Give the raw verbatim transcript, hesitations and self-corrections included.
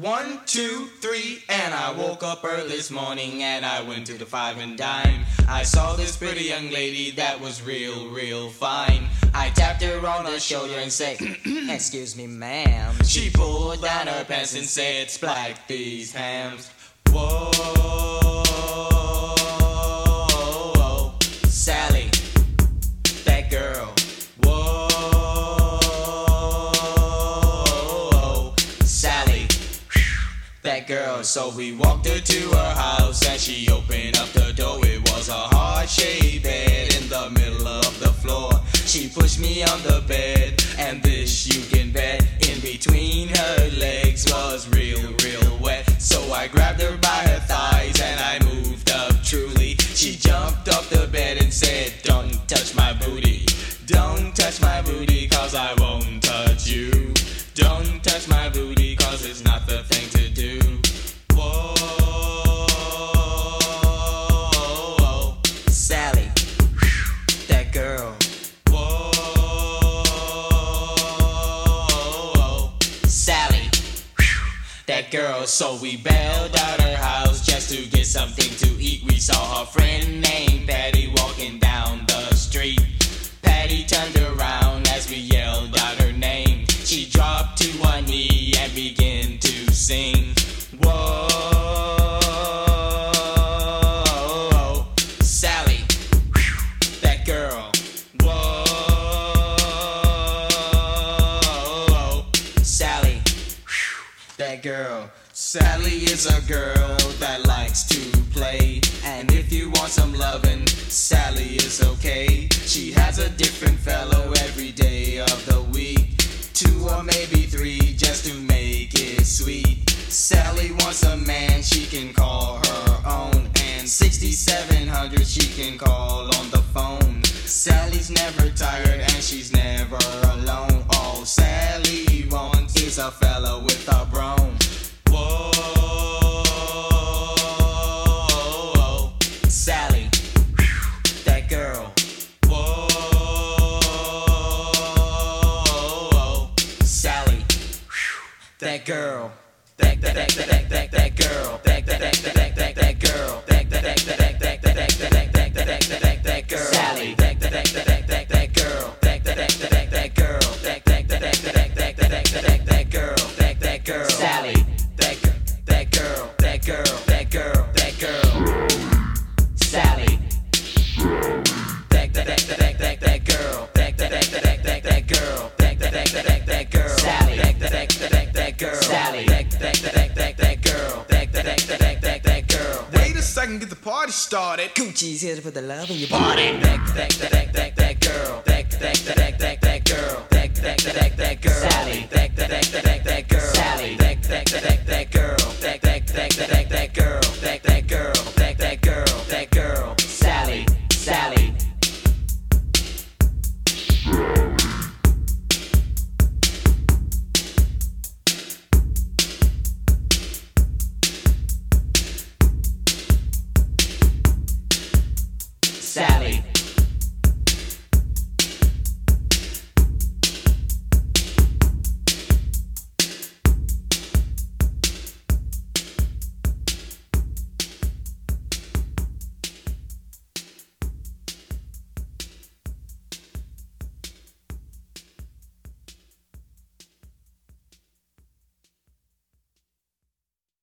One, two, three, and I woke up early this morning and I went to the five and dime. I saw this pretty young lady that was real, real fine. I tapped her on the shoulder and said, "Excuse me, ma'am." She pulled down her pants and said, "Splack these hams." Whoa, Sally, that girl. That girl, so we walked her to her house and she opened up the door. It was a heart-shaped bed in the middle of the floor. She pushed me on the bed, and this you can bet, in between her legs was real, real wet. So I grabbed her by her thighs and I moved up truly. She jumped off the bed and said, "Don't touch my booty. Don't touch my booty, cause I won't touch you. Don't touch my booty, cause it's not the thing to do." Whoa, Sally, that girl. Whoa, Sally, that girl. So we bailed out her house just to get something to eat. We saw her friend named Patty walking down the street. Patty turned around as we yelled out her name. She dropped to one knee and began to sing. Whoa, Sally, that girl. Whoa, Sally, that girl. Sally is a girl that likes to play, and if you want some lovin', Sally is okay. She has a different fellow every day of the week, two or maybe three just to make it sweet. Sally wants a man she can call her own, and sixty-seven hundred she can call on the phone. Sally's never tired and she's never alone. All Sally wants is a fella with a broom. Whoa, Sally, that girl. Whoa, Sally, that girl. That that that that that that girl. That that that that that that girl. That that that that that that that that that that that girl. Sally. That that that that that that girl. That that that that that girl. That that that that that that that that girl. That that girl. Sally. That that girl. That girl. That girl. That girl. Sally. That that that that that that girl. That that that that that that girl. That that that that that girl. Sally. That that that that that girl. Sally. That that that that that girl. That that that that that that girl. Wait a second, get the party started. Gucci's here to put the love in your body. That that that that that girl. That that that that that girl. That that that that girl. Sally. That that that that